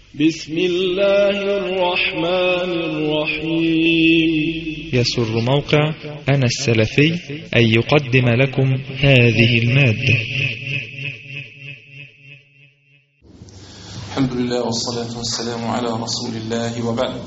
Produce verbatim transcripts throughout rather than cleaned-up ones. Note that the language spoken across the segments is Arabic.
بسم الله الرحمن الرحيم. يسر موقع أنا السلفي أن يقدم لكم هذه المادة. الحمد لله والصلاة والسلام على رسول الله، وبعد.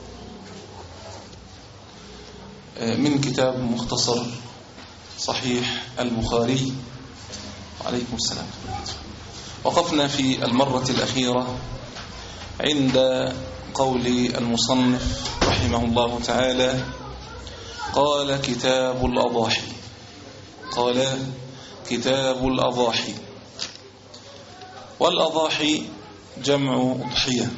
من كتاب مختصر صحيح البخاري. وعليكم السلام. وقفنا في المرة الأخيرة عند قول المصنف رحمه الله تعالى: قال كتاب الأضاحي. قال كتاب الأضاحي. والأضاحي جمع أضحية،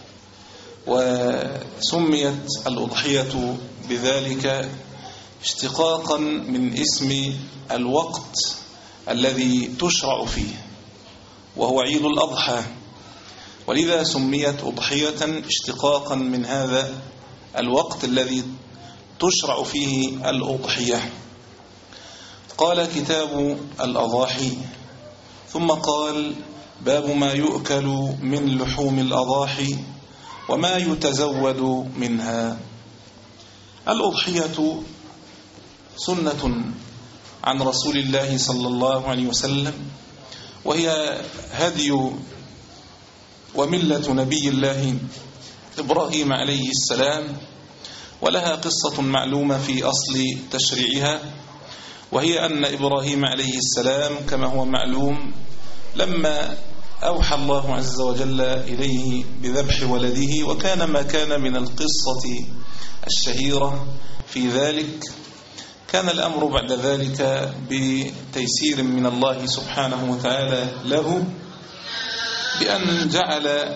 وسميت الأضحية بذلك اشتقاقا من اسم الوقت الذي تشرع فيه، وهو عيد الأضحى، ولذا سميت أضحية اشتقاقا من هذا الوقت الذي تشرع فيه الأضحية. قال كتاب الأضاحي، ثم قال: باب ما يؤكل من لحوم الأضاحي وما يتزود منها. الأضحية سنة عن رسول الله صلى الله عليه وسلم، وهي هدي وملة نبي الله إبراهيم عليه السلام، ولها قصة معلومة في أصل تشريعها، وهي أن إبراهيم عليه السلام كما هو معلوم لما أوحى الله عز وجل إليه بذبح ولده، وكان ما كان من القصة الشهيرة في ذلك، كان الأمر بعد ذلك بتيسير من الله سبحانه وتعالى له، بأن جعل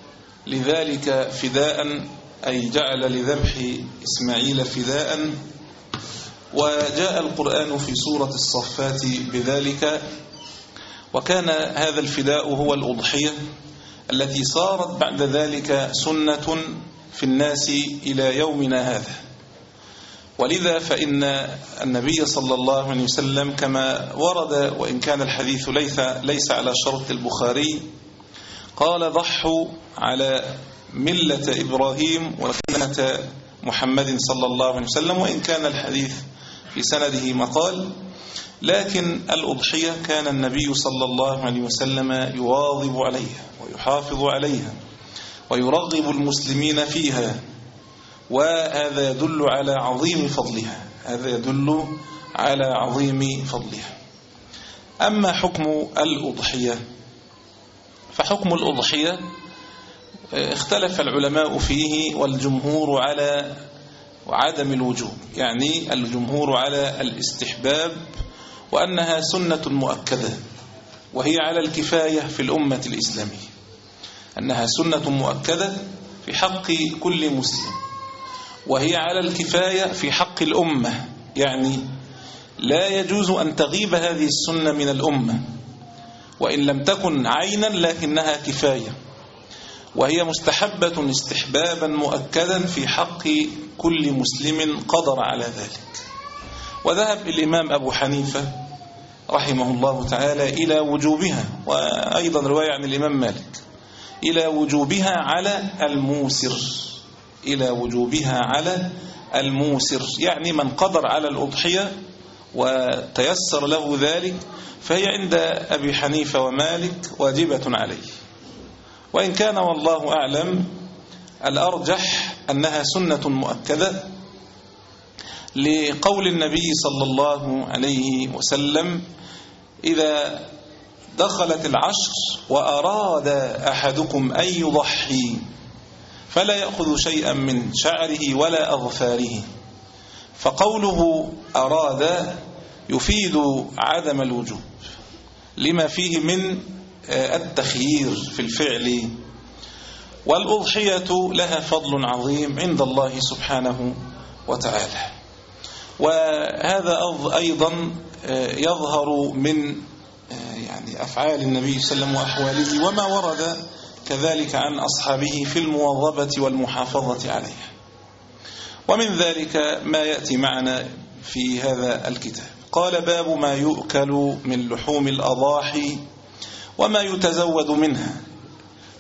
لذلك فداء، أي جعل لذبح إسماعيل فداء. وجاء القرآن في سورة الصفات بذلك، وكان هذا الفداء هو الأضحية التي صارت بعد ذلك سنة في الناس إلى يومنا هذا. ولذا فإن النبي صلى الله عليه وسلم كما ورد، وإن كان الحديث ليس, ليس على شرط البخاري، قال: ضحوا على ملة إبراهيم وسنة محمد صلى الله عليه وسلم، وإن كان الحديث في سنده مقال، لكن الأضحية كان النبي صلى الله عليه وسلم يواظب عليها ويحافظ عليها ويرغب المسلمين فيها، وهذا يدل على عظيم فضلها هذا يدل على عظيم فضلها. أما حكم الأضحية، فحكم الأضحية اختلف العلماء فيه، والجمهور على عدم الوجوب، يعني الجمهور على الاستحباب، وأنها سنة مؤكدة، وهي على الكفاية في الأمة الإسلامية، أنها سنة مؤكدة في حق كل مسلم، وهي على الكفاية في حق الأمة، يعني لا يجوز أن تغيب هذه السنة من الأمة، وإن لم تكن عينا لكنها كفاية، وهي مستحبة استحبابا مؤكدا في حق كل مسلم قدر على ذلك. وذهب الإمام أبو حنيفة رحمه الله تعالى إلى وجوبها، وأيضا رواية عن الإمام مالك، إلى وجوبها على الموسر إلى وجوبها على الموسر يعني من قدر على الأضحية وتيسر له ذلك، فهي عند أبي حنيفة ومالك واجبة عليه. وإن كان والله أعلم الأرجح أنها سنة مؤكدة، لقول النبي صلى الله عليه وسلم: إذا دخلت العشر وأراد أحدكم أن يضحي فلا يأخذ شيئا من شعره ولا أظفاره. فقوله أراد يفيد عدم الوجوب لما فيه من التخيير في الفعل. والأضحية لها فضل عظيم عند الله سبحانه وتعالى، وهذا أيضا يظهر من يعني أفعال النبي صلى الله عليه وسلم وأحواله، وما ورد كذلك عن أصحابه في المواظبة والمحافظة عليها. ومن ذلك ما يأتي معنا في هذا الكتاب. قال: باب ما يؤكل من لحوم الأضاحي وما يتزود منها.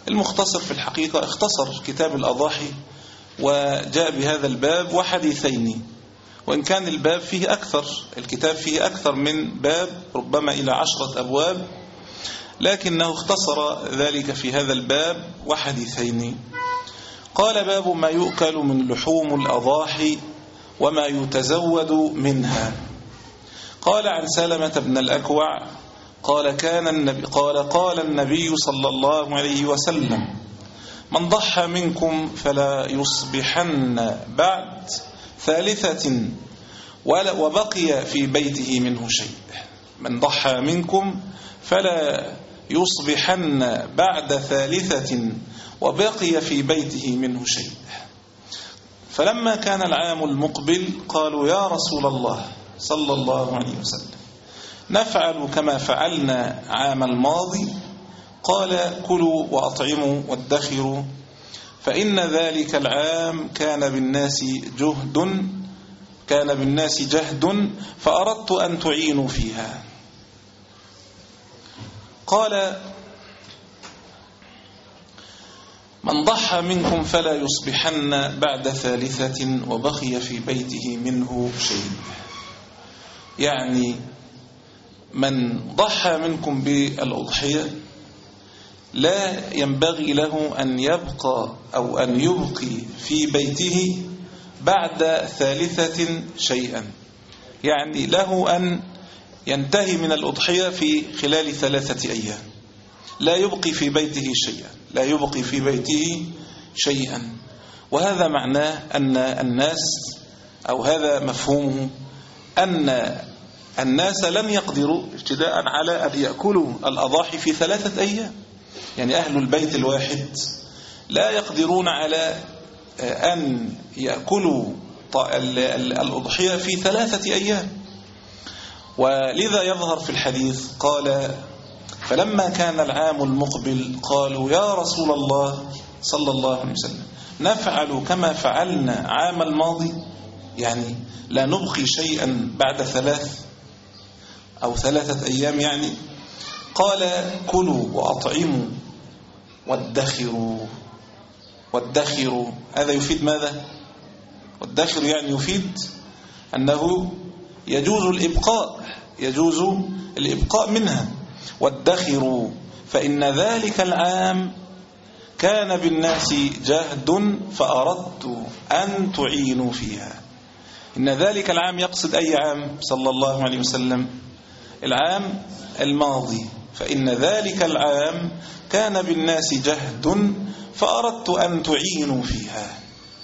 المختصر في الحقيقة اختصر كتاب الأضاحي وجاء بهذا الباب وحديثين، وإن كان الباب فيه أكثر، الكتاب فيه أكثر من باب، ربما إلى عشرة أبواب، لكنه اختصر ذلك في هذا الباب وحديثين. قال: باب ما يؤكل من لحوم الأضاحي وما يتزود منها. قال: عن سلمة بن الأكوع قال كان النبي قال قال النبي صلى الله عليه وسلم: من ضحى منكم فلا يصبحن بعد ثالثة وبقي في بيته منه شيء. من ضحى منكم فلا يصبحن بعد ثالثة وبقي في بيته منه شيء. فلما كان العام المقبل قالوا: يا رسول الله صلى الله عليه وسلم، نفعل كما فعلنا عام الماضي؟ قال: كلوا وأطعموا وادخروا، فإن ذلك العام كان بالناس جهد كان بالناس جهد فأردت أن تعينوا فيها. قال: من ضحى منكم فلا يصبحن بعد ثالثة وبقي في بيته منه شيء. يعني من ضحى منكم بالأضحية لا ينبغي له أن يبقى أو أن يبقي في بيته بعد ثالثة شيئا، يعني له أن ينتهي من الأضحية في خلال ثلاثة أيام، لا يبقي في بيته شيئا لا يبقي في بيته شيئا وهذا معناه أن الناس، أو هذا مفهومه، أن الناس لم يقدروا ابتداء على أن يأكلوا الأضاحي في ثلاثة أيام. يعني أهل البيت الواحد لا يقدرون على أن يأكلوا الأضحية في ثلاثة أيام. ولذا يظهر في الحديث قال: فلما كان العام المقبل قالوا: يا رسول الله صلى الله عليه وسلم، نفعل كما فعلنا عام الماضي؟ يعني لا نبقي شيئا بعد ثلاث أو ثلاثة أيام يعني. قال: كلوا وأطعموا وادخروا. وادخروا هذا يفيد ماذا؟ والدخر يعني يفيد أنه يجوز الإبقاء يجوز الإبقاء منها. وادخروا فإن ذلك العام كان بالناس جهد فأردت أن تعينوا فيها. إن ذلك العام يقصد أي عام صلى الله عليه وسلم؟ العام الماضي. فإن ذلك العام كان بالناس جهد فأردت أن تعينوا فيها،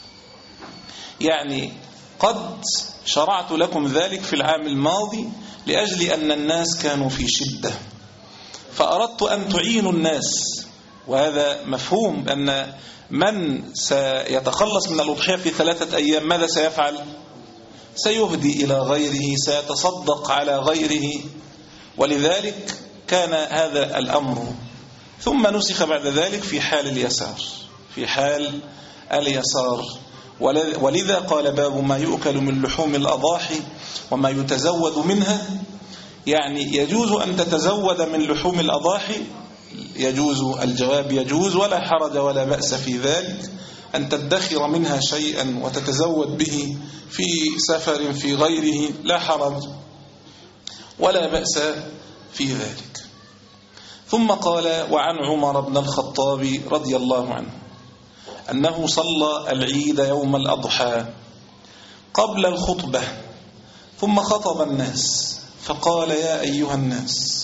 يعني قد شرعت لكم ذلك في العام الماضي لأجل أن الناس كانوا في شدة، فأردت أن تعينوا الناس. وهذا مفهوم أن من سيتخلص من الأضحية في ثلاثة أيام ماذا سيفعل؟ سيهدي إلى غيره، سيتصدق على غيره، ولذلك كان هذا الأمر. ثم نسخ بعد ذلك في حال اليسار في حال اليسار ولذا قال: باب ما يؤكل من لحوم الأضاحي وما يتزود منها. يعني يجوز أن تتزود من لحوم الأضاحي، يجوز، الجواب يجوز ولا حرج ولا بأس في ذلك، أن تدخر منها شيئا وتتزود به في سفر في غيره، لا حرج ولا بأس في ذلك. ثم قال: وعن عمر بن الخطاب رضي الله عنه أنه صلى العيد يوم الأضحى قبل الخطبة ثم خطب الناس فقال: يا أيها الناس،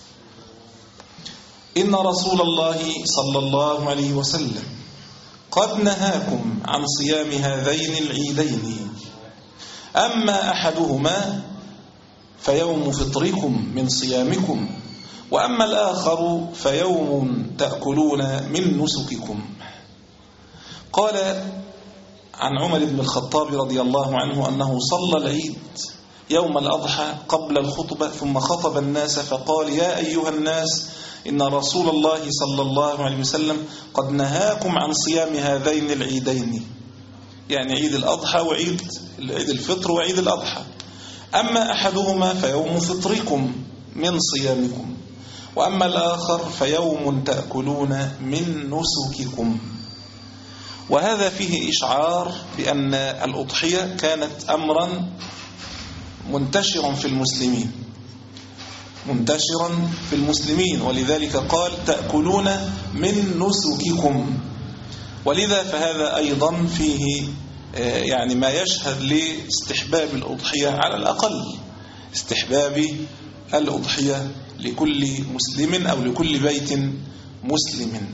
إن رسول الله صلى الله عليه وسلم قد نهاكم عن صيام هذين العيدين، أما أحدهما فيوم فطركم من صيامكم، وأما الآخر فيوم تأكلون من نسككم. قال عن عمر بن الخطاب رضي الله عنه أنه صلى العيد يوم الأضحى قبل الخطبة ثم خطب الناس فقال: يا أيها الناس، إن رسول الله صلى الله عليه وسلم قد نهاكم عن صيام هذين العيدين، يعني عيد الأضحى وعيد عيد الفطر وعيد الأضحى. أما أحدهما فيوم فطركم من صيامكم، وأما الآخر فيوم تأكلون من نسككم. وهذا فيه إشعار بأن الأضحية كانت أمرا منتشرا في المسلمين منتشرا في المسلمين ولذلك قال تأكلون من نسككم. ولذا فهذا أيضا فيه يعني ما يشهد لاستحباب الأضحية، على الأقل استحباب الأضحية لكل مسلم أو لكل بيت مسلم.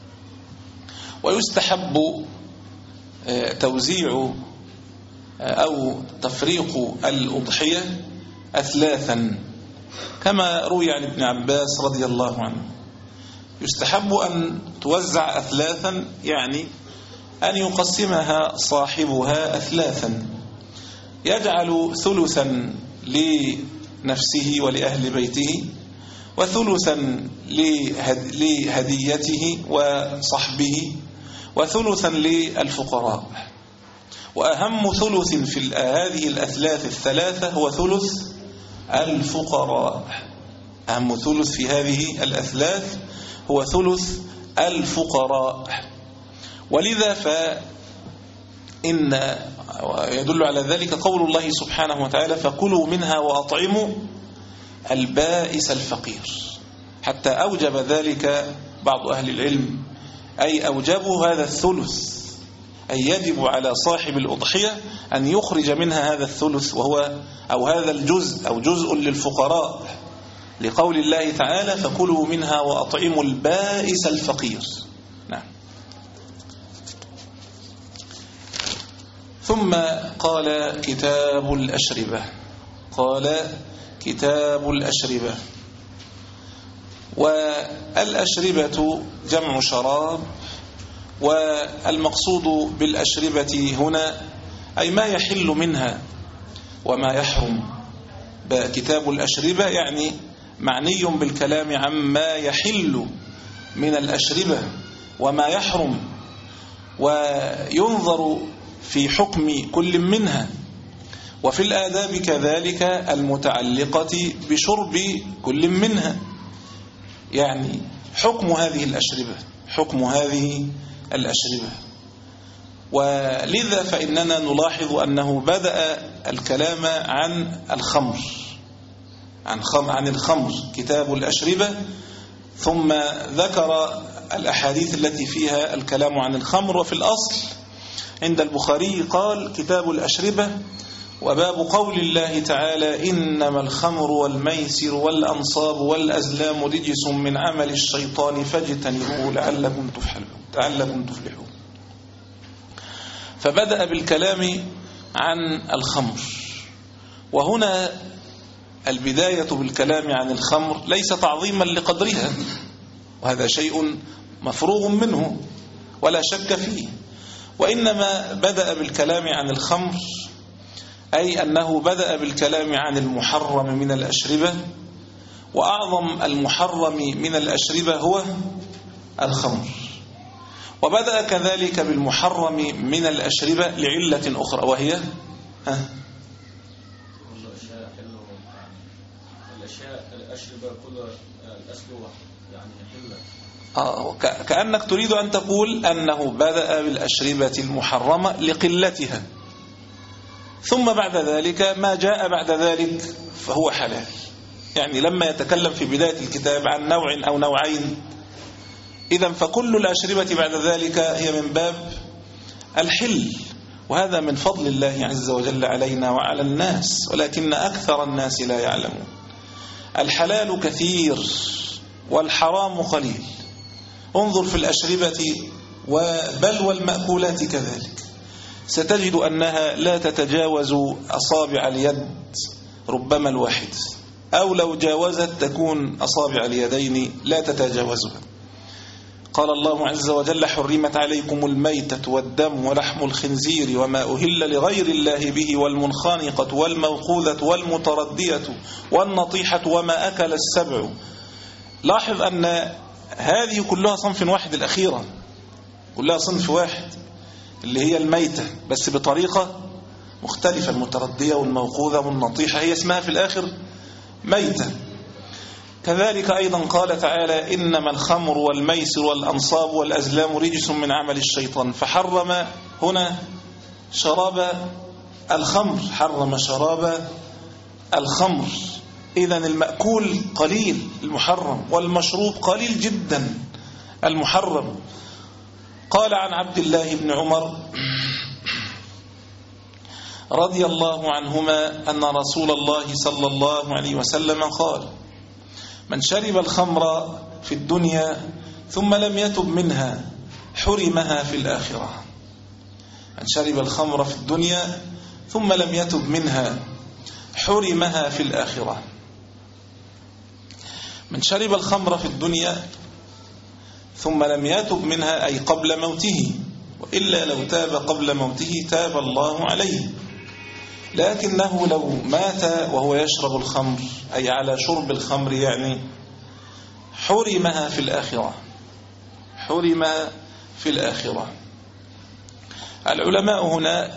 ويستحب توزيع أو تفريق الأضحية أثلاثا كما روي عن ابن عباس رضي الله عنه. يستحب أن توزع أثلاثا، يعني أن يقسمها صاحبها أثلاثا، يجعل ثلثا لنفسه ولأهل بيته، وثلثا لهديته وصحبه، وثلثا للفقراء. وأهم ثلث في هذه الأثلاث الثلاثة هو ثلث الفقراء. أهم ثلث في هذه الأثلاث هو ثلث الفقراء. ولذا فإن يدل على ذلك قول الله سبحانه وتعالى فكلوا منها وأطعموا البائس الفقير، حتى أوجب ذلك بعض أهل العلم، أي أوجبوا هذا الثلث، أي يجب على صاحب الأضحية أن يخرج منها هذا الثلث، وهو أو هذا الجزء أو جزء للفقراء، لقول الله تعالى فكلوا منها وأطعموا البائس الفقير. نعم. ثم قال كتاب الأشربة، قال كتاب الأشربة. والأشربة جمع شراب، والمقصود بالأشربة هنا أي ما يحل منها وما يحرم. كتاب الأشربة يعني معني بالكلام عما يحل من الأشربة وما يحرم، وينظر في حكم كل منها، وفي الآداب كذلك المتعلقة بشرب كل منها، يعني حكم هذه الأشربة حكم هذه الأشربة. ولذا فإننا نلاحظ أنه بدأ الكلام عن الخمر عن خمر عن الخمر كتاب الأشربة، ثم ذكر الأحاديث التي فيها الكلام عن الخمر. وفي الأصل عند البخاري قال كتاب الأشربة، وباب قول الله تعالى إنما الخمر والميسر والأنصاب والأزلام رجس من عمل الشيطان فاجتنبوه لعلكم تفلحون. فبدأ بالكلام عن الخمر. وهنا البداية بالكلام عن الخمر ليس تعظيما لقدرها، وهذا شيء مفروغ منه ولا شك فيه، وإنما بدأ بالكلام عن الخمر أي أنه بدأ بالكلام عن المحرم من الأشربة، وأعظم المحرم من الأشربة هو الخمر. وبدأ كذلك بالمحرم من الأشربة لعلة أخرى، وهي ها الأشياء الأشربة كل الأسلوة يعني حلة. آه كأنك تريد أن تقول أنه بدأ بالأشربة المحرمة لقلتها، ثم بعد ذلك ما جاء بعد ذلك فهو حلال. يعني لما يتكلم في بداية الكتاب عن نوع أو نوعين، إذن فكل الأشربة بعد ذلك هي من باب الحل، وهذا من فضل الله عز وجل علينا وعلى الناس، ولكن أكثر الناس لا يعلمون. الحلال كثير والحرام قليل. انظر في الأشربة بل والمأكولات كذلك، ستجد أنها لا تتجاوز أصابع اليد، ربما الواحد، أو لو جاوزت تكون أصابع اليدين لا تتجاوزها. قال الله عز وجل حرمت عليكم الميتة والدم ولحم الخنزير وما أهل لغير الله به والمنخنقة والموقوذة والمتردية والنطيحة وما أكل السبع. لاحظ أن هذه كلها صنف واحد، الأخيرة كلها صنف واحد اللي هي الميتة، بس بطريقة مختلفة. المتردية والموقوذة والنطيحة هي اسمها في الآخر ميتة. كذلك أيضا قال تعالى إنما الخمر والميسر والأنصاب والأزلام رجس من عمل الشيطان، فحرم هنا شراب الخمر، حرم شراب الخمر. إذن المأكول قليل المحرم، والمشروب قليل جدا المحرم. قال عن عبد الله بن عمر رضي الله عنهما أن رسول الله صلى الله عليه وسلم قال من شرب الخمر في الدنيا ثم لم يتب منها حرمها في الآخرة. من شرب الخمر في الدنيا ثم لم يتب منها حرمها في الآخرة. من شرب الخمر في الدنيا ثم لم يتب منها أي قبل موته، وإلا لو تاب قبل موته تاب الله عليه، لكنه لو مات وهو يشرب الخمر أي على شرب الخمر يعني حرمها في الآخرة، حرم في الآخرة. العلماء هنا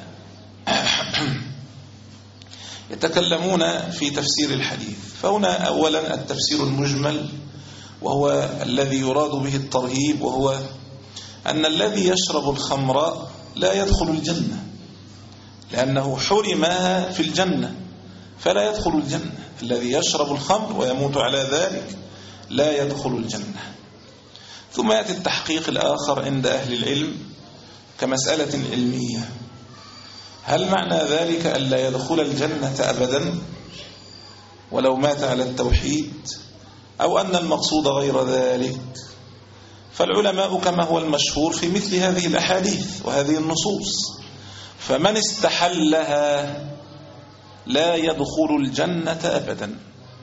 يتكلمون في تفسير الحديث، فهنا أولا التفسير المجمل وهو الذي يراد به الترهيب، وهو أن الذي يشرب الخمر لا يدخل الجنة لأنه حرمها في الجنة فلا يدخل الجنة. الذي يشرب الخمر ويموت على ذلك لا يدخل الجنة. ثم يأتي التحقيق الآخر عند أهل العلم كمسألة علمية، هل معنى ذلك أن لا يدخل الجنة أبدا ولو مات على التوحيد، أو أن المقصود غير ذلك؟ فالعلماء كما هو المشهور في مثل هذه الأحاديث وهذه النصوص، فمن استحلها لا يدخل الجنة أبدا،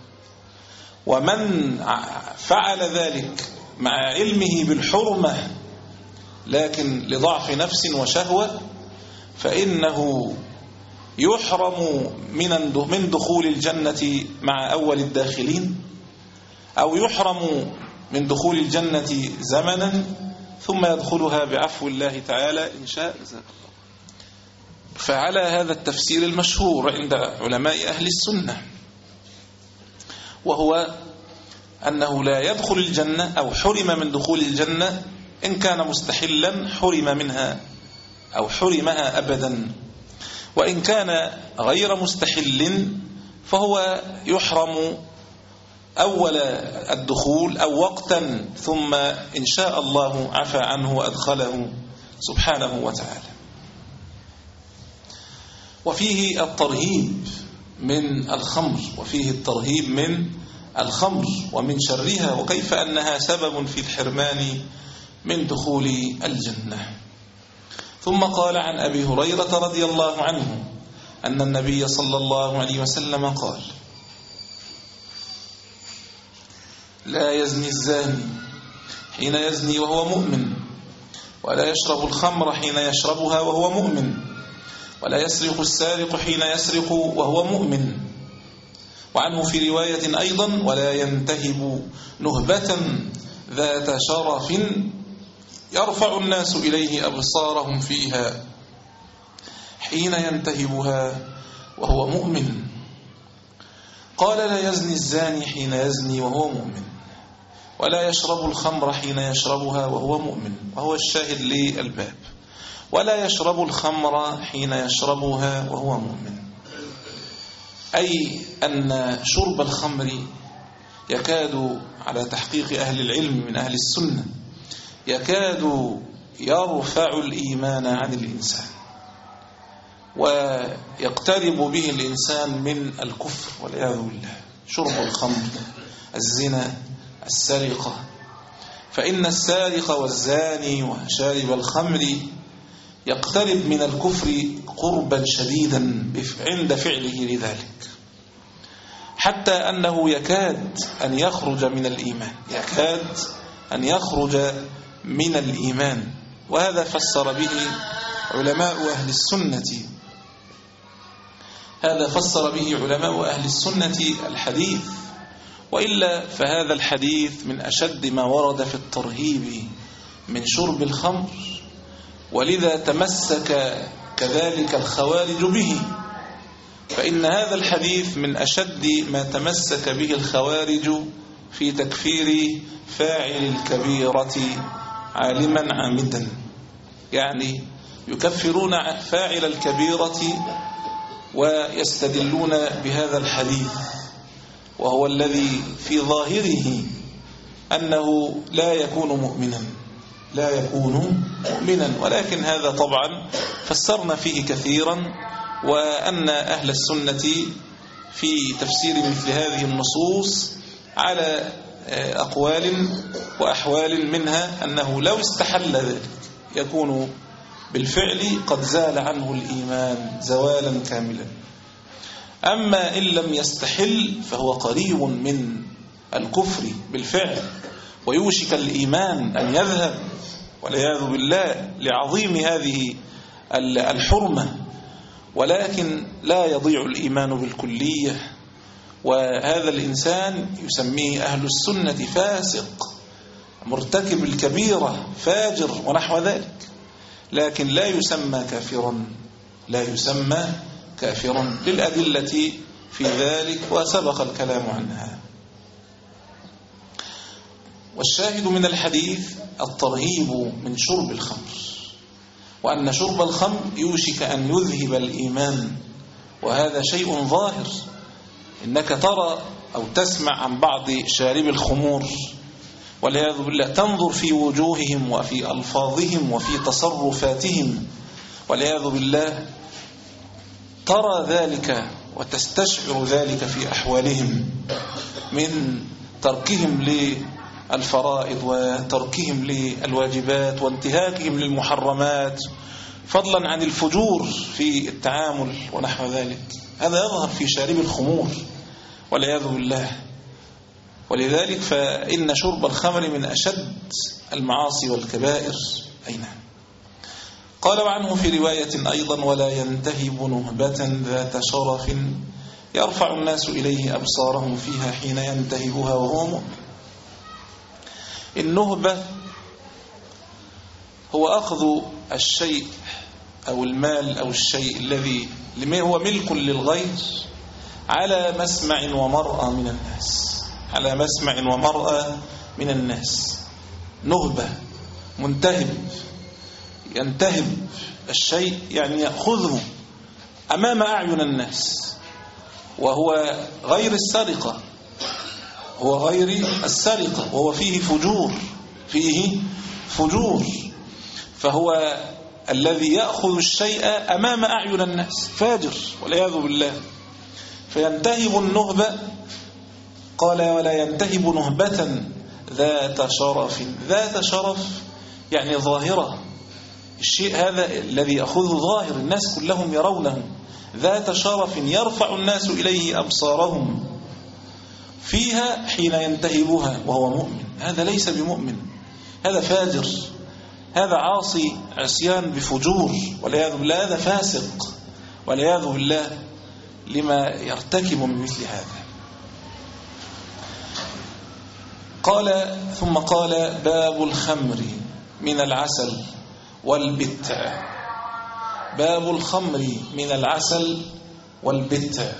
ومن فعل ذلك مع علمه بالحرمة لكن لضعف نفس وشهوة فإنه يحرم من دخول الجنة مع أول الداخلين، أو يحرم من دخول الجنة زمنا ثم يدخلها بعفو الله تعالى إن شاء. فعلى هذا التفسير المشهور عند علماء أهل السنة، وهو أنه لا يدخل الجنة أو حرم من دخول الجنة إن كان مستحلا حرم منها أو حرمها أبدا، وإن كان غير مستحل فهو يحرم أول الدخول أو وقتا ثم إن شاء الله عفى عنه وأدخله سبحانه وتعالى. وفيه الترهيب من الخمر، وفيه الترهيب من الخمر ومن شرها، وكيف أنها سبب في الحرمان من دخول الجنة. ثم قال عن أبي هريرة رضي الله عنه أن النبي صلى الله عليه وسلم قال لا يزني الزاني حين يزني وهو مؤمن، ولا يشرب الخمر حين يشربها وهو مؤمن، ولا يسرق السارق حين يسرق وهو مؤمن. وعنه في رواية أيضا ولا ينتهب نهبة ذات شرف يرفع الناس إليه أبصارهم فيها حين ينتهبها وهو مؤمن. قال لا يزني الزاني حين يزني وهو مؤمن، ولا يشرب الخمر حين يشربها وهو مؤمن، وهو الشاهد للباب، ولا يشرب الخمر حين يشربها وهو مؤمن، أي أن شرب الخمر يكاد على تحقيق أهل العلم من أهل السنة يكاد يرفع الإيمان عن الإنسان ويقترب به الإنسان من الكفر والعياذ بالله. شرب الخمر، الزنا، السرقة، فإن السارق والزاني وشارب الخمر يقترب من الكفر قربا شديدا عند فعله لذلك، حتى أنه يكاد أن يخرج من الإيمان، يكاد أن يخرج من الإيمان. وهذا فسر به علماء أهل السنة هذا فسر به علماء أهل السنة الحديث. وإلا فهذا الحديث من أشد ما ورد في الترهيب من شرب الخمر، ولذا تمسك كذلك الخوارج به، فإن هذا الحديث من أشد ما تمسك به الخوارج في تكفير فاعل الكبيرة عالما عامدا، يعني يكفرون فاعل الكبيرة ويستدلون بهذا الحديث، وهو الذي في ظاهره أنه لا يكون مؤمنا لا يكون مؤمنا ولكن هذا طبعا فسرنا فيه كثيرا، وأن أهل السنة في تفسير مثل هذه النصوص على أقوال وأحوال، منها أنه لو استحل ذلك يكون بالفعل قد زال عنه الإيمان زوالا كاملا. أما إن لم يستحل فهو قريب من الكفر بالفعل، ويوشك الإيمان أن يذهب والعياذ بالله لعظيم هذه الحرمة، ولكن لا يضيع الإيمان بالكلية. وهذا الإنسان يسميه أهل السنة فاسق مرتكب الكبيرة فاجر ونحو ذلك، لكن لا يسمى كافرا لا يسمى كافرا للأدلة في ذلك وسبق الكلام عنها. والشاهد من الحديث الترهيب من شرب الخمر، وأن شرب الخمر يوشك أن يذهب الإيمان، وهذا شيء ظاهر. إنك ترى أو تسمع عن بعض شارب الخمور والعياذ بالله، تنظر في وجوههم وفي ألفاظهم وفي تصرفاتهم والعياذ بالله، ترى ذلك وتستشعر ذلك في أحوالهم من تركهم للفرائض وتركهم للواجبات وانتهاكهم للمحرمات، فضلا عن الفجور في التعامل ونحو ذلك. هذا يظهر في شارب الخمور والعياذ بالله. ولذلك فإن شرب الخمر من أشد المعاصي والكبائر. أي نعم. قال عنه في رواية أيضا: ولا ينتهب نهبة ذات شرف يرفع الناس إليه أبصارهم فيها حين ينتهبها وهو مؤمن. النهبة هو أخذ الشيء أو المال أو الشيء الذي هو ملك للغير على مسمع ومرأى من الناس على مسمع ومرأى من الناس نهبة، منتهب، ينتهب الشيء يعني يأخذه أمام أعين الناس، وهو غير السرقة هو غير السرقة وهو فيه فجور فيه فجور فهو الذي يأخذ الشيء أمام أعين الناس فاجر والعياذ بالله. فينتهب النهبة، قال: ولا ينتهب نهبة ذات شرف. ذات شرف يعني ظاهرة، الشيء هذا الذي يأخذه ظاهر الناس كلهم يرونه، ذات شرف يرفع الناس إليه أبصارهم فيها حين ينتهبها وهو مؤمن. هذا ليس بمؤمن، هذا فاجر، هذا عاصي عصيان بفجور والعياذ بالله، هذا فاسق والعياذ بالله لما يرتكب من مثل هذا. قال ثم قال: باب الخمر من العسل والبتع. باب الخمر من العسل والبتع.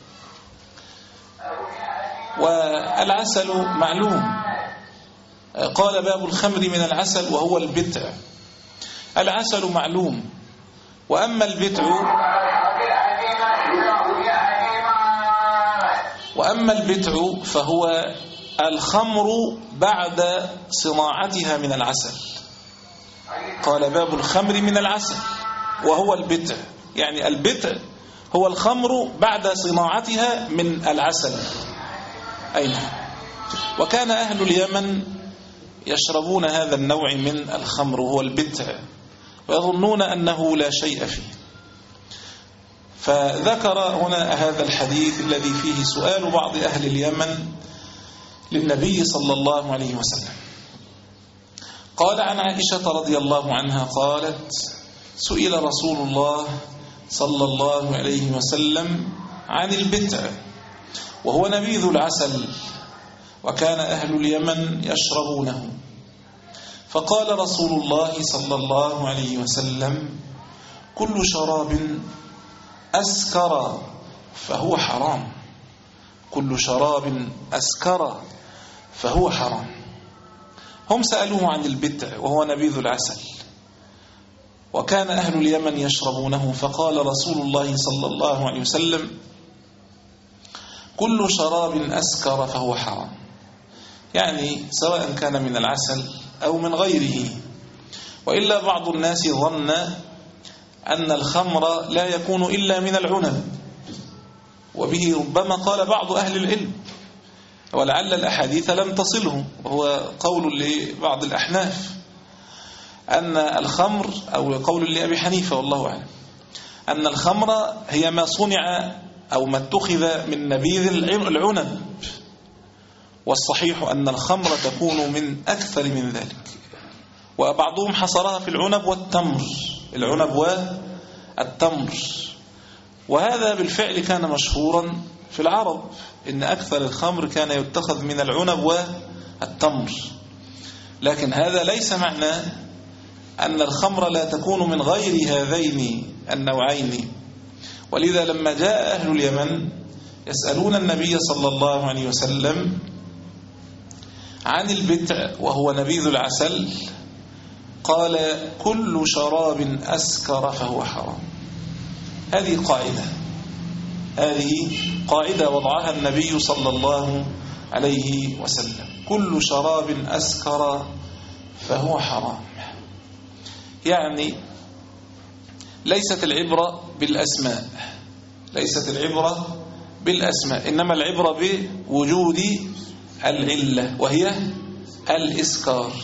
والعسل معلوم. قال: باب الخمر من العسل وهو البتع. العسل معلوم، وأما البتع وأما البتع فهو الخمر بعد صناعتها من العسل. قال: باب الخمر من العسل وهو البتع، يعني البتع هو الخمر بعد صناعتها من العسل. أين؟ وكان أهل اليمن يشربون هذا النوع من الخمر هو البتع، ويظنون أنه لا شيء فيه. فذكر هنا هذا الحديث الذي فيه سؤال بعض أهل اليمن للنبي صلى الله عليه وسلم. قال: عن عائشة رضي الله عنها قالت: سئل رسول الله صلى الله عليه وسلم عن البتع وهو نبيذ العسل، وكان أهل اليمن يشربونه، فقال رسول الله صلى الله عليه وسلم: كل شراب أسكر فهو حرام. كل شراب أسكر فهو حرام. هم سألوه عن البتع وهو نبيذ العسل، وكان أهل اليمن يشربونه، فقال رسول الله صلى الله عليه وسلم: كل شراب أسكر فهو حرام، يعني سواء كان من العسل أو من غيره. وإلا بعض الناس ظن أن الخمر لا يكون إلا من العنب، وبه ربما قال بعض أهل العلم، ولعل الأحاديث لم تصله، وهو قول لبعض الأحناف أن الخمر، أو قول لأبي حنيفة والله أعلم، أن الخمر هي ما صنع أو ما اتخذ من نبيذ العنب، والصحيح أن الخمر تكون من أكثر من ذلك. وبعضهم حصرها في العنب والتمر، العنب والتمر، وهذا بالفعل كان مشهورا في العرب، إن أكثر الخمر كان يتخذ من العنب والتمر. لكن هذا ليس معناه أن الخمر لا تكون من غير هذين النوعين. ولذا لما جاء أهل اليمن يسألون النبي صلى الله عليه وسلم عن البتع وهو نبيذ العسل، قال: كل شراب أسكر فهو حرام. هذه قاعدة، هذه قاعدة وضعها النبي صلى الله عليه وسلم: كل شراب أسكر فهو حرام. يعني ليست العبرة بالأسماء، ليست العبرة بالأسماء، إنما العبرة بوجود العلة وهي الإسكار.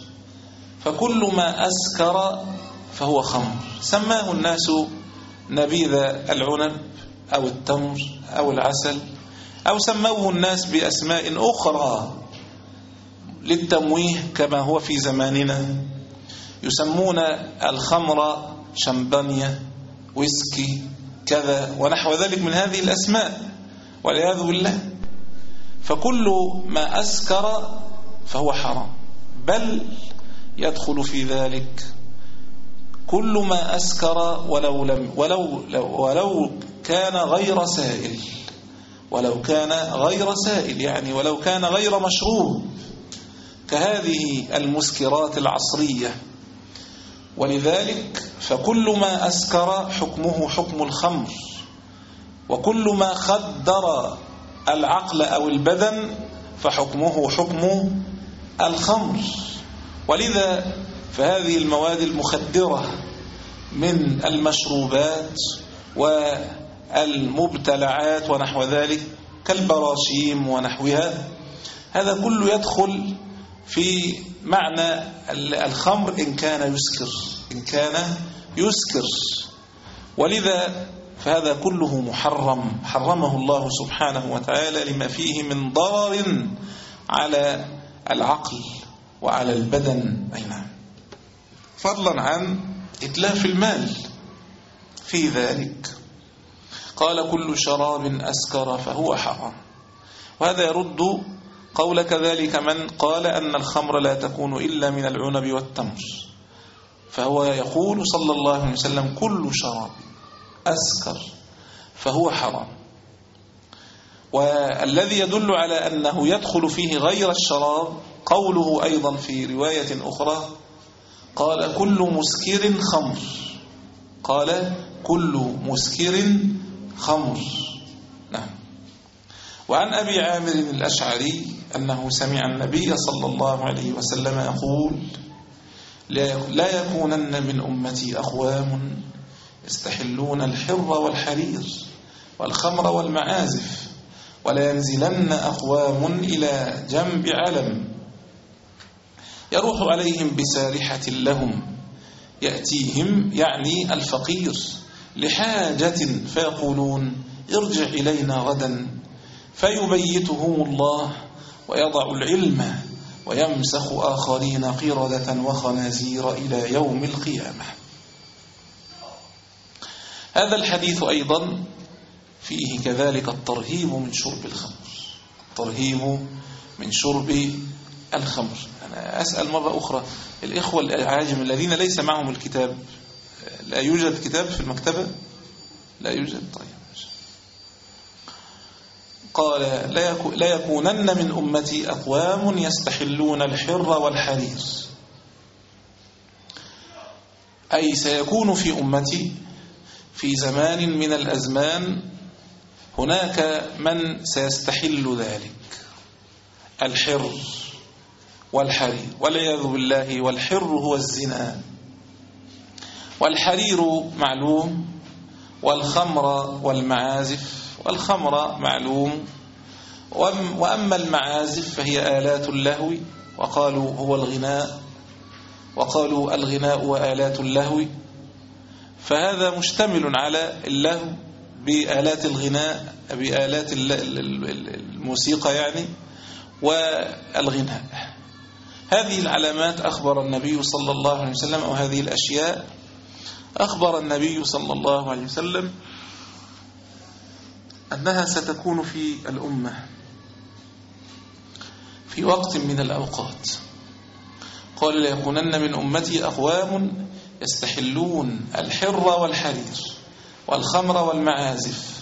فكل ما أسكر فهو خمر، سماه الناس نبيذ العنب أو التمر أو العسل، أو سموه الناس بأسماء أخرى للتمويه، كما هو في زماننا يسمون الخمر شمبانيا، ويسكي، كذا ونحو ذلك من هذه الأسماء، والعياذ بالله. فكل ما أسكر فهو حرام، بل يدخل في ذلك كل ما أسكر ولو لم ولو ولو كان غير سائل، ولو كان غير سائل يعني ولو كان غير مشروب، كهذه المسكرات العصرية. ولذلك فكل ما أسكر حكمه حكم الخمر، وكل ما خدر العقل أو البدن فحكمه حكم الخمر. ولذا فهذه المواد المخدرة من المشروبات والمبتلعات ونحو ذلك كالبراشيم ونحوها، هذا كله يدخل في معنى الخمر إن كان يسكر، إن كان يسكر. ولذا فهذا كله محرم، حرمه الله سبحانه وتعالى لما فيه من ضرر على العقل وعلى البدن، أي نعم، فضلا عن إتلاف المال في ذلك. قال: كل شراب أسكر فهو حرام. وهذا يرد قول كذلك من قال أن الخمر لا تكون إلا من العنب والتمر، فهو يقول صلى الله عليه وسلم: كل شراب أسكر فهو حرام. والذي يدل على أنه يدخل فيه غير الشراب قوله أيضا في رواية أخرى: قال: كل مسكر خمر، قال: كل مسكر خمر. نعم. وعن أبي عامر الأشعري أنه سمع النبي صلى الله عليه وسلم يقول: لا يكونن من أمتي أقوام يستحلون الحر والحرير والخمر والمعازف، ولا ينزلن أقوام إلى جنب علم يروح عليهم بسارحة لهم، يأتيهم يعني الفقير لحاجة فيقولون: ارجع إلينا غدا، فيبيتهم الله ويضع العلم ويمسخ آخرين قردة وخنازير إلى يوم القيامة. هذا الحديث أيضا فيه كذلك الترهيب من شرب الخمر، الترهيب من شرب الخمر. أنا أسأل مرة أخرى الإخوة العاجم الذين ليس معهم الكتاب، لا يوجد كتاب في المكتبة؟ لا يوجد. طيب، قال لا يكونن من أمتي أقوام يستحلون الحر والحرير، أي سيكون في أمتي في زمان من الأزمان هناك من سيستحل ذلك الحر والحرير والعياذ بالله. والحر هو الزنا، والحرير معلوم، والخمر والمعازف، والخمر معلوم، وأما المعازف فهي آلات اللهو، وقالوا هو الغناء، وقالوا الغناء وآلات اللهو، فهذا مشتمل على اللهو بآلات الغناء، بآلات الموسيقى يعني، والغناء. هذه العلامات أخبر النبي صلى الله عليه وسلم، أو هذه الأشياء أخبر النبي صلى الله عليه وسلم أنها ستكون في الأمة في وقت من الأوقات. قال ليكونن من أمتي أقوام يستحلون الحر والحرير والخمر والمعازف،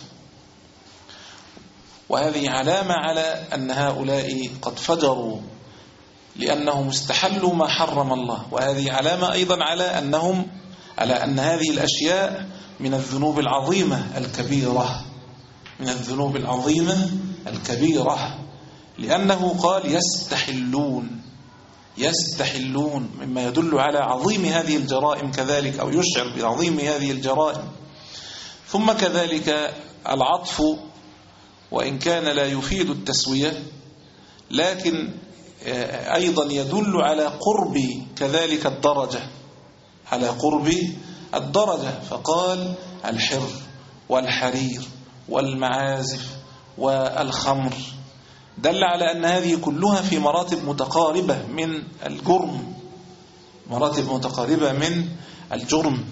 وهذه علامة على أن هؤلاء قد فجروا لأنهم استحلوا ما حرم الله، وهذه علامة أيضا على أنهم على أن هذه الأشياء من الذنوب العظيمة الكبيرة، من الذنوب العظيمة الكبيرة، لأنه قال يستحلون يستحلون، مما يدل على عظيم هذه الجرائم كذلك، أو يشعر بعظيم هذه الجرائم. ثم كذلك العطف، وإن كان لا يفيد التسوية، لكن أيضا يدل على قرب كذلك الدرجة، على قرب الدرجة، فقال الحر والحرير والمعازف والخمر، دل على أن هذه كلها في مراتب متقاربة من الجرم، مراتب متقاربة من الجرم.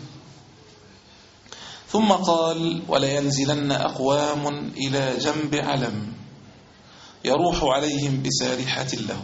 ثم قال ولينزلن أقوام إلى جنب علم يروح عليهم بسارحة لهم،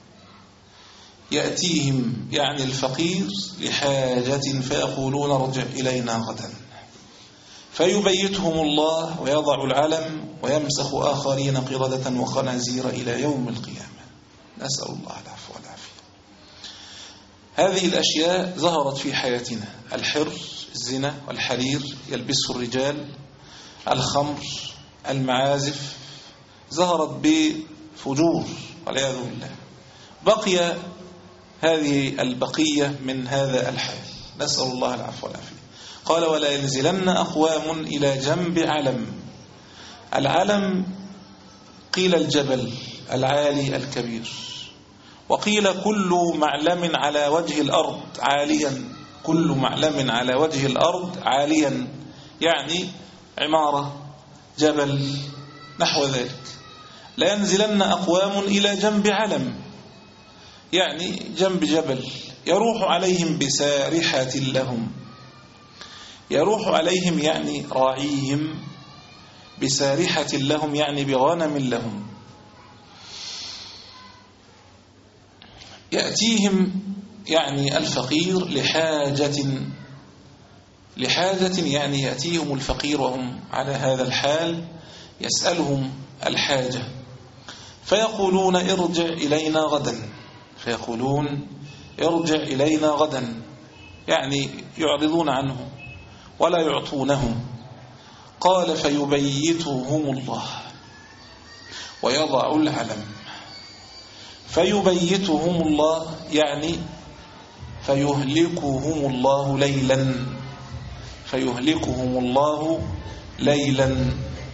يأتيهم يعني الفقير لحاجة فيقولون ارجع إلينا غدا، فيبيتهم الله ويضع العلم ويمسخ آخرين قردة وخنازير إلى يوم القيامة، نسأل الله العفو والعافية. هذه الأشياء ظهرت في حياتنا، الحر الزنا والحرير يلبسه الرجال، الخمر، المعازف، ظهرت بفجور والعياذ بالله. بقي هذه البقية من هذا الحال، نسأل الله العفو والعافية. قال ولا ينزلن أقوام إلى جنب علم. العلم قيل الجبل العالي الكبير، وقيل كل معلم على وجه الأرض عاليا، كل معلم على وجه الأرض عاليا، يعني عمارة، جبل، نحو ذلك. لا ينزلن أقوام إلى جنب علم، يعني جنب جبل، يروح عليهم بسارحة لهم، يروح عليهم يعني راعيهم، بسارحة لهم يعني بغنم لهم. يأتيهم يعني الفقير لحاجة، لحاجة يعني يأتيهم الفقير وهم على هذا الحال، يسألهم الحاجة، فيقولون ارجع إلينا غدا، فيقولون ارجع إلينا غدا، يعني يعرضون عنه ولا يعطونه. قال فيبيتهم الله ويضع العلم. فيبيتهم الله يعني فيهلكهم الله ليلا، فيهلكهم الله ليلا.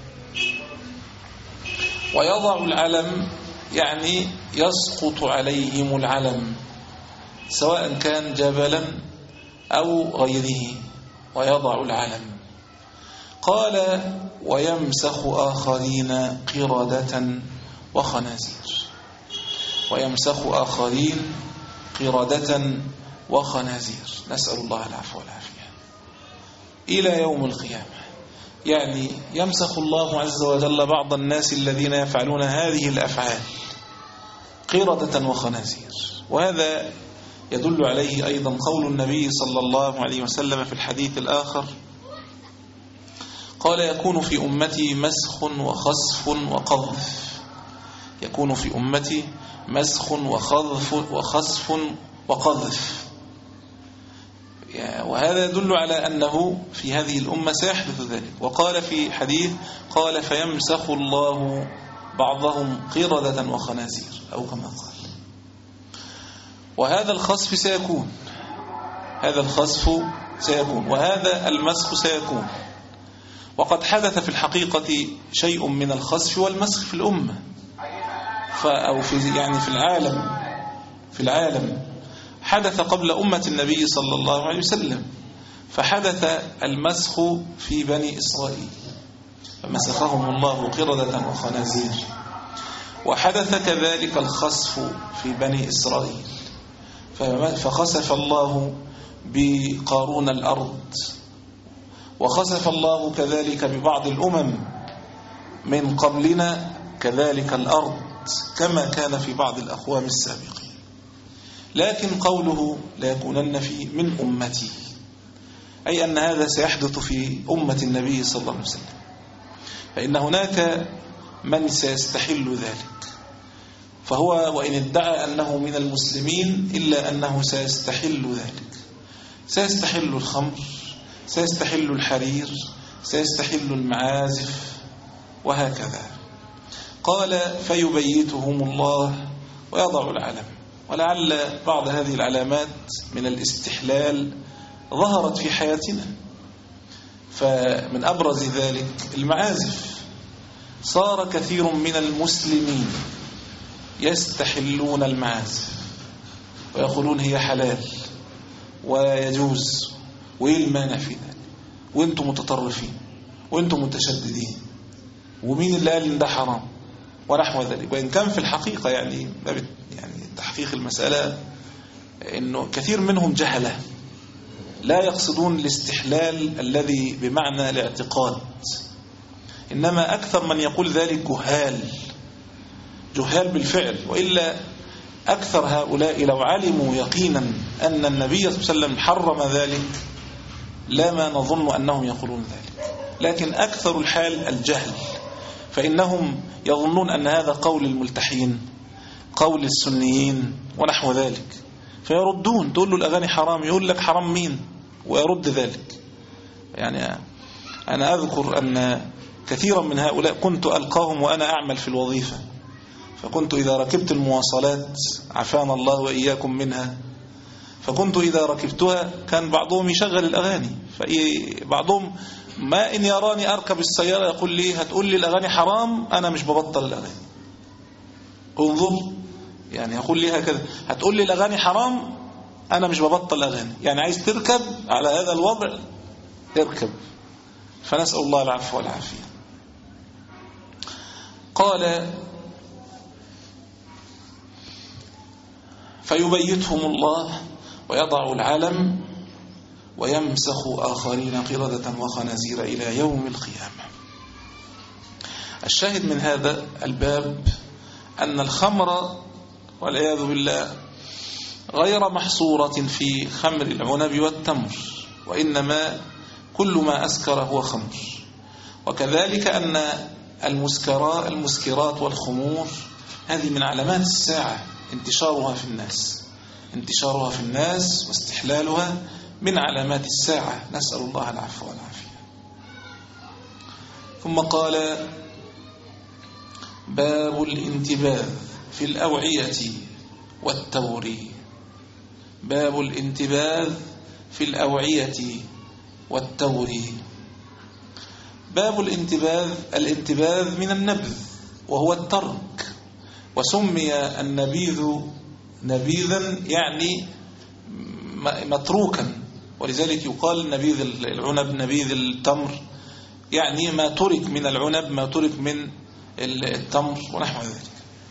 ويضع العلم يعني يسقط عليهم العلم، سواء كان جبلا أو غيره، ويضع العلم. قال ويمسخ آخرين قردة وخنازير، ويمسخ آخرين قردة وخنازير، نسأل الله العفو والعافية، إلى يوم القيامة. يعني يمسخ الله عز وجل بعض الناس الذين يفعلون هذه الأفعال قردة وخنازير. وهذا يدل عليه أيضا قول النبي صلى الله عليه وسلم في الحديث الآخر، قال يكون في أمتي مسخ وخسف وقذف. يكون في أمتي مسخ وخذف وخسف وقذف، وهذا يدل على أنه في هذه الأمة سيحدث ذلك. وقال في حديث قال فيمسخ الله بعضهم قردة وخنازير أو كما قال. وهذا الخسف سيكون، هذا الخسف سيكون وهذا المسخ سيكون. وقد حدث في الحقيقة شيء من الخسف والمسخ في الأمة أو في يعني في العالم في العالم حدث قبل أمة النبي صلى الله عليه وسلم. فحدث المسخ في بني إسرائيل فمسخهم الله قردة وخنازير، وحدث كذلك الخسف في بني إسرائيل فخسف الله بقارون الأرض، وخسف الله كذلك ببعض الأمم من قبلنا كذلك الأرض كما كان في بعض الأقوام السابقين. لكن قوله لا يكونن في من أمتي أي أن هذا سيحدث في أمة النبي صلى الله عليه وسلم، فإن هناك من سيستحل ذلك، فهو وإن ادعى أنه من المسلمين إلا أنه سيستحل ذلك، سيستحل الخمر، سيستحل الحرير، سيستحل المعازف وهكذا. قال فيبيتهم الله ويضع العلم. ولعل بعض هذه العلامات من الاستحلال ظهرت في حياتنا، فمن أبرز ذلك المعازف. صار كثير من المسلمين يستحلون المعازف ويقولون هي حلال ويجوز، وإيه المانع في ذلك، وانتم متطرفين وانتم متشددين، ومين اللي قال ان ده حرام ونحو ذلك. وإن كان في الحقيقة يعني يعني تحقيق المسألة إنه كثير منهم جهلة لا يقصدون الاستحلال الذي بمعنى الاعتقاد، إنما أكثر من يقول ذلك جهال جهال بالفعل. وإلا أكثر هؤلاء لو علموا يقينا أن النبي صلى الله عليه وسلم حرم ذلك لما نظن أنهم يقولون ذلك، لكن أكثر الحال الجهل، فإنهم يظنون أن هذا قول الملتحين، قول السنيين ونحو ذلك، فيردون. تقول له الأغاني حرام، يقول لك حرام مين، ويرد ذلك. يعني أنا أذكر أن كثيرا من هؤلاء كنت ألقاهم وأنا أعمل في الوظيفة، فكنت إذا ركبت المواصلات عافانا الله وإياكم منها، فكنت إذا ركبتها كان بعضهم يشغل الأغاني، فبعضهم ما إن يراني أركب السيارة يقول لي هتقول لي الأغاني حرام، أنا مش ببطل الأغاني. انظر، يعني يقول لي هكذا، هتقول لي الأغاني حرام، أنا مش ببطل الأغاني. يعني عايز تركب على هذا الوضع اركب. فنسأل الله العفو والعافية. قال فيبيتهم الله ويضع العلم ويمسخ آخرين قردة وخنازير إلى يوم القيامة. الشاهد من هذا الباب أن الخمر والعياذ بالله غير محصورة في خمر العنب والتمر، وإنما كل ما أسكر هو خمر. وكذلك أن المسكرات المسكرات والخمور هذه من علامات الساعة، انتشارها في الناس انتشارها في الناس واستحلالها من علامات الساعة، نسأل الله العفو والعافية. ثم قال باب الانتباذ في الأوعية والتور. باب الانتباذ في الأوعية والتور. باب الانتباذ، الانتباذ من النبذ وهو الترك، وسمي النبيذ نبيذا يعني متروكا، ولذلك يقال نبيذ العنب نبيذ التمر، يعني ما ترك من العنب، ما ترك من التمر ونحو ذلك.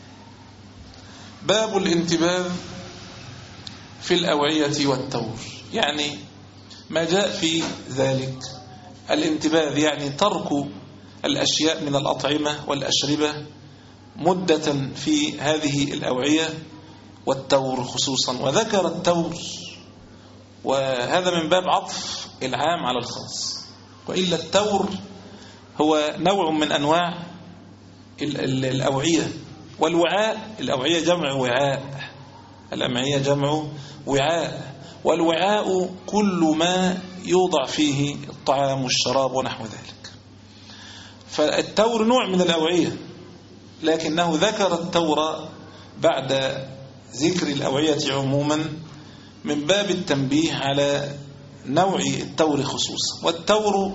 باب الانتباذ في الأوعية والتور، يعني ما جاء في ذلك. الانتباذ يعني ترك الأشياء من الأطعمة والأشربة مدة في هذه الأوعية، والتور خصوصا. وذكر التور، وهذا من باب عطف العام على الخاص، وإلا التور هو نوع من أنواع الأوعية. والوعاء، الأوعية جمع وعاء، الأمعية جمع وعاء، والوعاء كل ما يوضع فيه الطعام والشراب ونحو ذلك. فالتور نوع من الأوعية، لكنه ذكر التور بعد ذكر الأوعية عموما من باب التنبيه على نوع التور خصوصا. والتور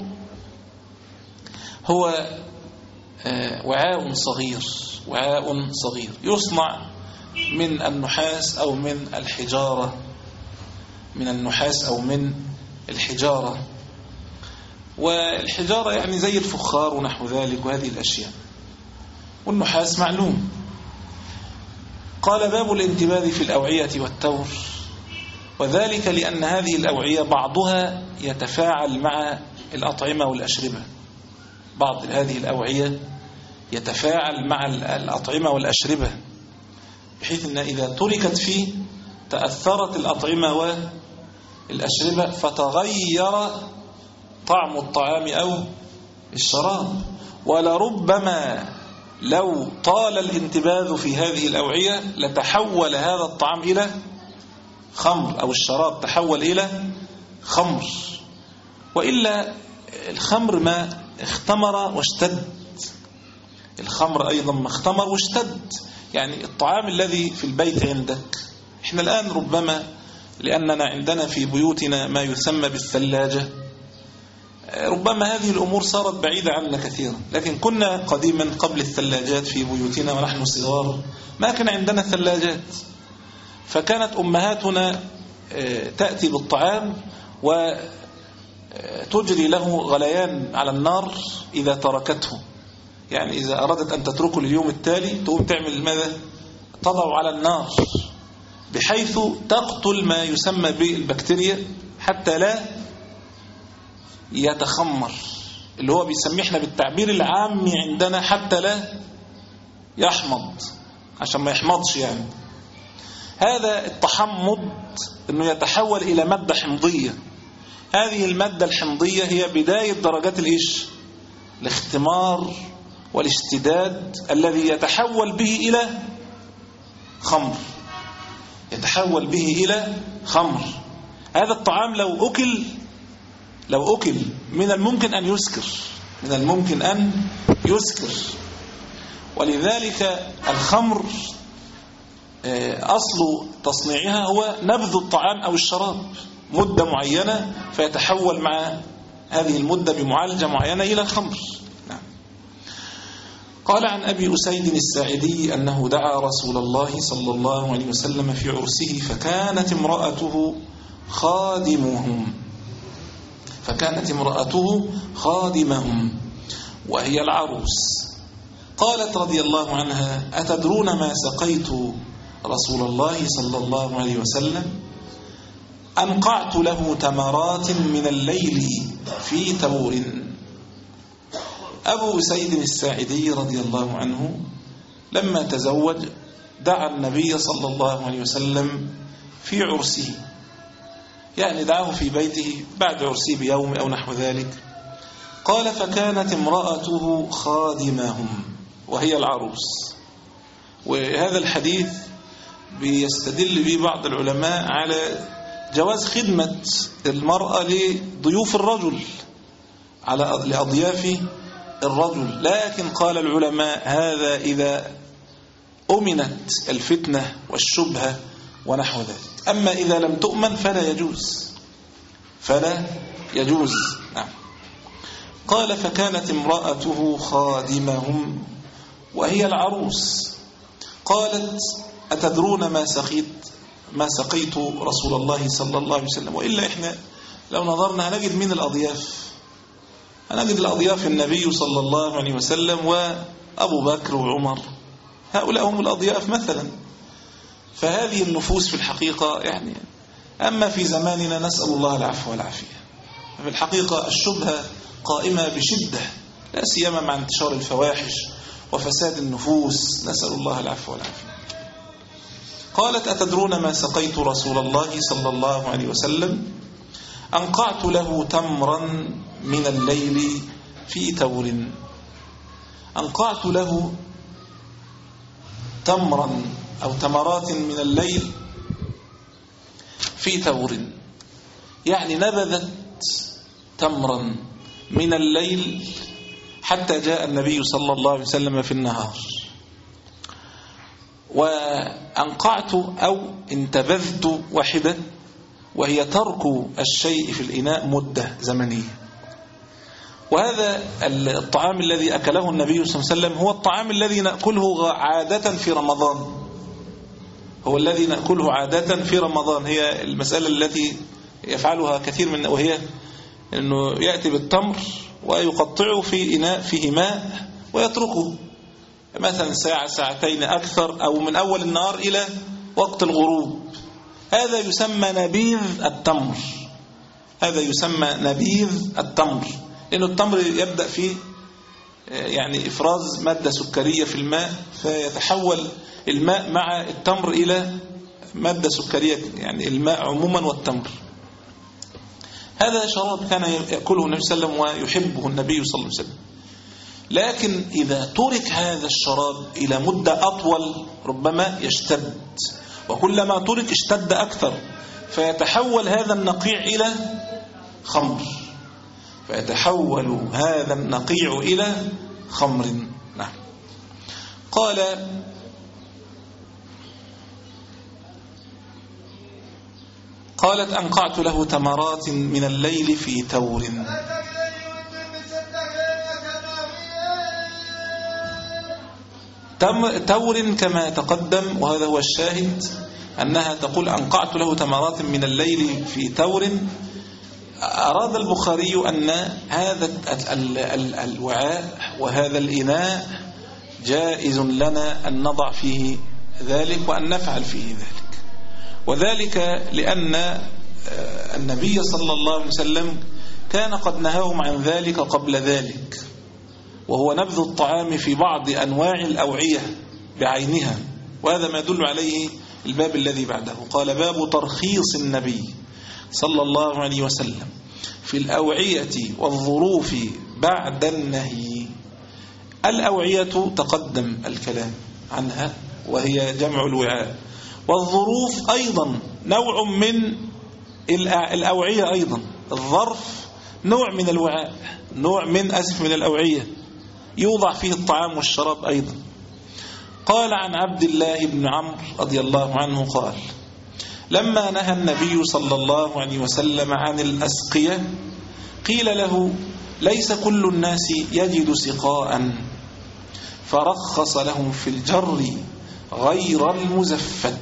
هو وعاء صغير، وعاء صغير يصنع من النحاس أو من الحجارة، من النحاس أو من الحجارة. والحجارة يعني زي الفخار ونحو ذلك وهذه الأشياء، والنحاس معلوم. قال باب الانتباه في الأوعية والتور، وذلك لأن هذه الأوعية بعضها يتفاعل مع الأطعمة والأشربة، بعض هذه الأوعية يتفاعل مع الأطعمة والأشربة، بحيث أن إذا تركت فيه تأثرت الأطعمة والأشربة فتغير طعم الطعام أو الشراب. ولربما لو طال الانتباذ في هذه الأوعية لتحول هذا الطعام إلى خمر، أو الشراب تحول إلى خمر. وإلا الخمر ما اختمر واشتد، الخمر أيضا ما اختمر واشتد. يعني الطعام الذي في البيت عندك، احنا الآن ربما لأننا عندنا في بيوتنا ما يسمى بالثلاجة، ربما هذه الأمور صارت بعيدة عنا كثيرا، لكن كنا قديما قبل الثلاجات في بيوتنا ونحن صغار ما كان عندنا ثلاجات، فكانت أمهاتنا تأتي بالطعام وتجري له غليان على النار إذا تركته. يعني إذا أرادت أن تتركه لليوم التالي تقوم تعمل ماذا؟ تضع على النار بحيث تقتل ما يسمى بالبكتيريا حتى لا يتخمر، اللي هو بيسميه احنا بالتعبير العامي عندنا حتى لا يحمض، عشان ما يحمضش. يعني هذا التحمض انه يتحول الى مادة حمضية. هذه المادة الحمضية هي بداية درجات الايش؟ الاختمار والاشتداد الذي يتحول به الى خمر، يتحول به الى خمر. هذا الطعام لو اكل لو أكل من الممكن أن يسكر، من الممكن أن يسكر. ولذلك الخمر أصل تصنيعها هو نبذ الطعام أو الشراب مدة معينة، فيتحول مع هذه المدة بمعالجة معينة إلى خمر. نعم. قال عن أبي أسيد الساعدي أنه دعا رسول الله صلى الله عليه وسلم في عرسه، فكانت امرأته خادمهم فكانت امرأته خادمهم وهي العروس. قالت رضي الله عنها: أتدرون ما سقيت رسول الله صلى الله عليه وسلم؟ أنقعت له تمرات من الليل في تور. أبو سيد الساعدي رضي الله عنه لما تزوج دعا النبي صلى الله عليه وسلم في عرسه، يعني دعاه في بيته بعد عرسه بيوم أو نحو ذلك. قال: فكانت امرأته خادمهم وهي العروس. وهذا الحديث بيستدل به بعض العلماء على جواز خدمة المرأة لضيوف الرجل، على لأضياف الرجل. لكن قال العلماء هذا إذا أمنت الفتنة والشبهة ونحو ذلك. أما إذا لم تؤمن فلا يجوز، فلا يجوز. نعم. قال: فكانت امرأته خادمهم وهي العروس. قالت: أتدرون ما سقيت ما سقيت رسول الله صلى الله عليه وسلم؟ وإلا إحنا لو نظرنا هنجد من الأضياف، هنجد الأضياف النبي صلى الله عليه وسلم وأبو بكر وعمر، هؤلاء هم الأضياف مثلا. فهذه النفوس في الحقيقة يعني، أما في زماننا نسأل الله العفو والعافية. في الحقيقة الشبهة قائمة بشدة، لا سيما مع انتشار الفواحش وفساد النفوس، نسأل الله العفو والعافية. قالت: أتدرون ما سقيت رسول الله صلى الله عليه وسلم؟ أنقعت له تمرا من الليل في تور أنقعت له تمرا أو تمرات من الليل في تور، يعني نبذت تمرا من الليل حتى جاء النبي صلى الله عليه وسلم في النهار. وأنقعت أو انتبذت واحدة، وهي ترك الشيء في الإناء مدة زمنية. وهذا الطعام الذي أكله النبي صلى الله عليه وسلم هو الطعام الذي نأكله عادة في رمضان، هو الذي نأكله عادة في رمضان. هي المسألة التي يفعلها كثير من، وهي أنه يأتي بالتمر ويقطعه في إناء فيه ماء ويتركه مثلا ساعة ساعتين أكثر، أو من أول النهار إلى وقت الغروب. هذا يسمى نبيذ التمر، هذا يسمى نبيذ التمر، لأن التمر يبدأ فيه يعني إفراز مادة سكرية في الماء، فيتحول الماء مع التمر إلى مادة سكرية، يعني الماء عموما والتمر. هذا شراب كان يأكله النبي صلى الله عليه وسلم ويحبه النبي صلى الله عليه وسلم. لكن إذا ترك هذا الشراب إلى مدة أطول ربما يشتد، وكلما ترك اشتد أكثر، فيتحول هذا النقيع إلى خمر، فيتحول هذا النقيع إلى خمر. نعم. قال قالت أنقعت له تمرات من الليل في تور. تور كما تقدم، وهذا هو الشاهد، أنها تقول أنقعت له تمرات من الليل في تور. أراد البخاري أن هذا الوعاء وهذا الإناء جائز لنا أن نضع فيه ذلك وأن نفعل فيه ذلك، وذلك لأن النبي صلى الله عليه وسلم كان قد نهاهم عن ذلك قبل ذلك، وهو نبذ الطعام في بعض أنواع الأوعية بعينها. وهذا ما يدل عليه الباب الذي بعده، قال باب ترخيص النبي صلى الله عليه وسلم في الأوعية والظروف بعد النهي. الأوعية تقدم الكلام عنها وهي جمع الوعاء، والظروف أيضا نوع من الأوعية، أيضا الظرف نوع من الوعاء، نوع من أسف من الأوعية يوضع فيه الطعام والشراب أيضا. قال عن عبد الله بن عمرو رضي الله عنه قال لما نهى النبي صلى الله عليه وسلم عن الأسقية قيل له ليس كل الناس يجد سقاء، فرخص لهم في الجر غير المزفت.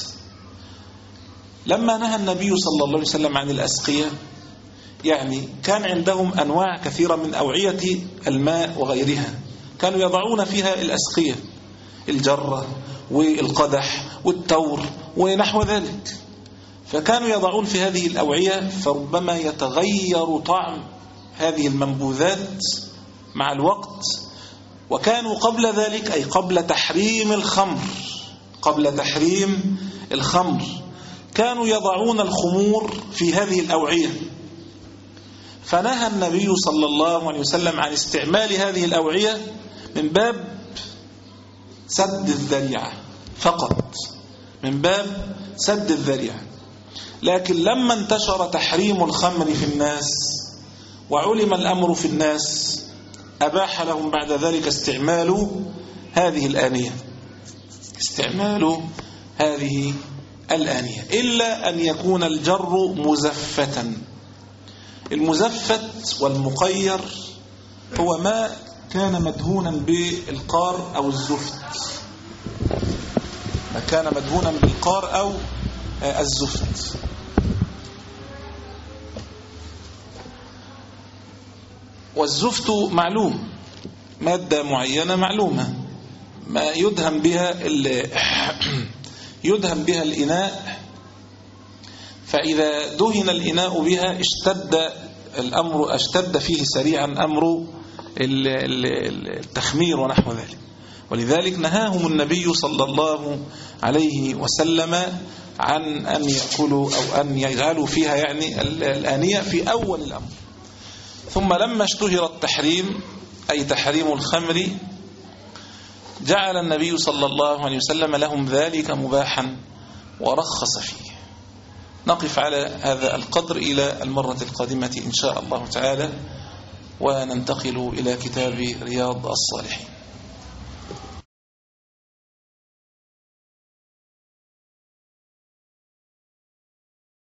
لما نهى النبي صلى الله عليه وسلم عن الأسقية، يعني كان عندهم أنواع كثيرة من أوعية الماء وغيرها، كانوا يضعون فيها الأسقية، الجرة والقدح والتور ونحو ذلك، فكانوا يضعون في هذه الأوعية، فربما يتغير طعم هذه المنبوذات مع الوقت. وكانوا قبل ذلك، أي قبل تحريم الخمر، قبل تحريم الخمر كانوا يضعون الخمور في هذه الأوعية، فنهى النبي صلى الله عليه وسلم عن استعمال هذه الأوعية من باب سد الذريعة فقط، من باب سد الذريعة. لكن لما انتشر تحريم الخمر في الناس وعلم الأمر في الناس، أباح لهم بعد ذلك استعمال هذه الآنية، استعمال هذه الآنية، إلا أن يكون الجر مزفتا. المزفت والمقير هو ما كان مدهونا بالقار أو الزفت، ما كان مدهونا بالقار أو الزفت. والزفت معلوم، مادة معينة معلومة، ما يدهم بها يدهم بها الإناء، فإذا دهن الإناء بها اشتد الأمر، اشتد فيه سريعا أمر التخمير ونحو ذلك. ولذلك نهاهم النبي صلى الله عليه وسلم عن أن يأكلوا أو أن يجعلوا فيها يعني الآنية في أول الأمر. ثم لما اشتهر التحريم أي تحريم الخمر جعل النبي صلى الله عليه وسلم لهم ذلك مباحا ورخص فيه. نقف على هذا القدر إلى المرة القادمة إن شاء الله تعالى، وننتقل إلى كتاب رياض الصالحين.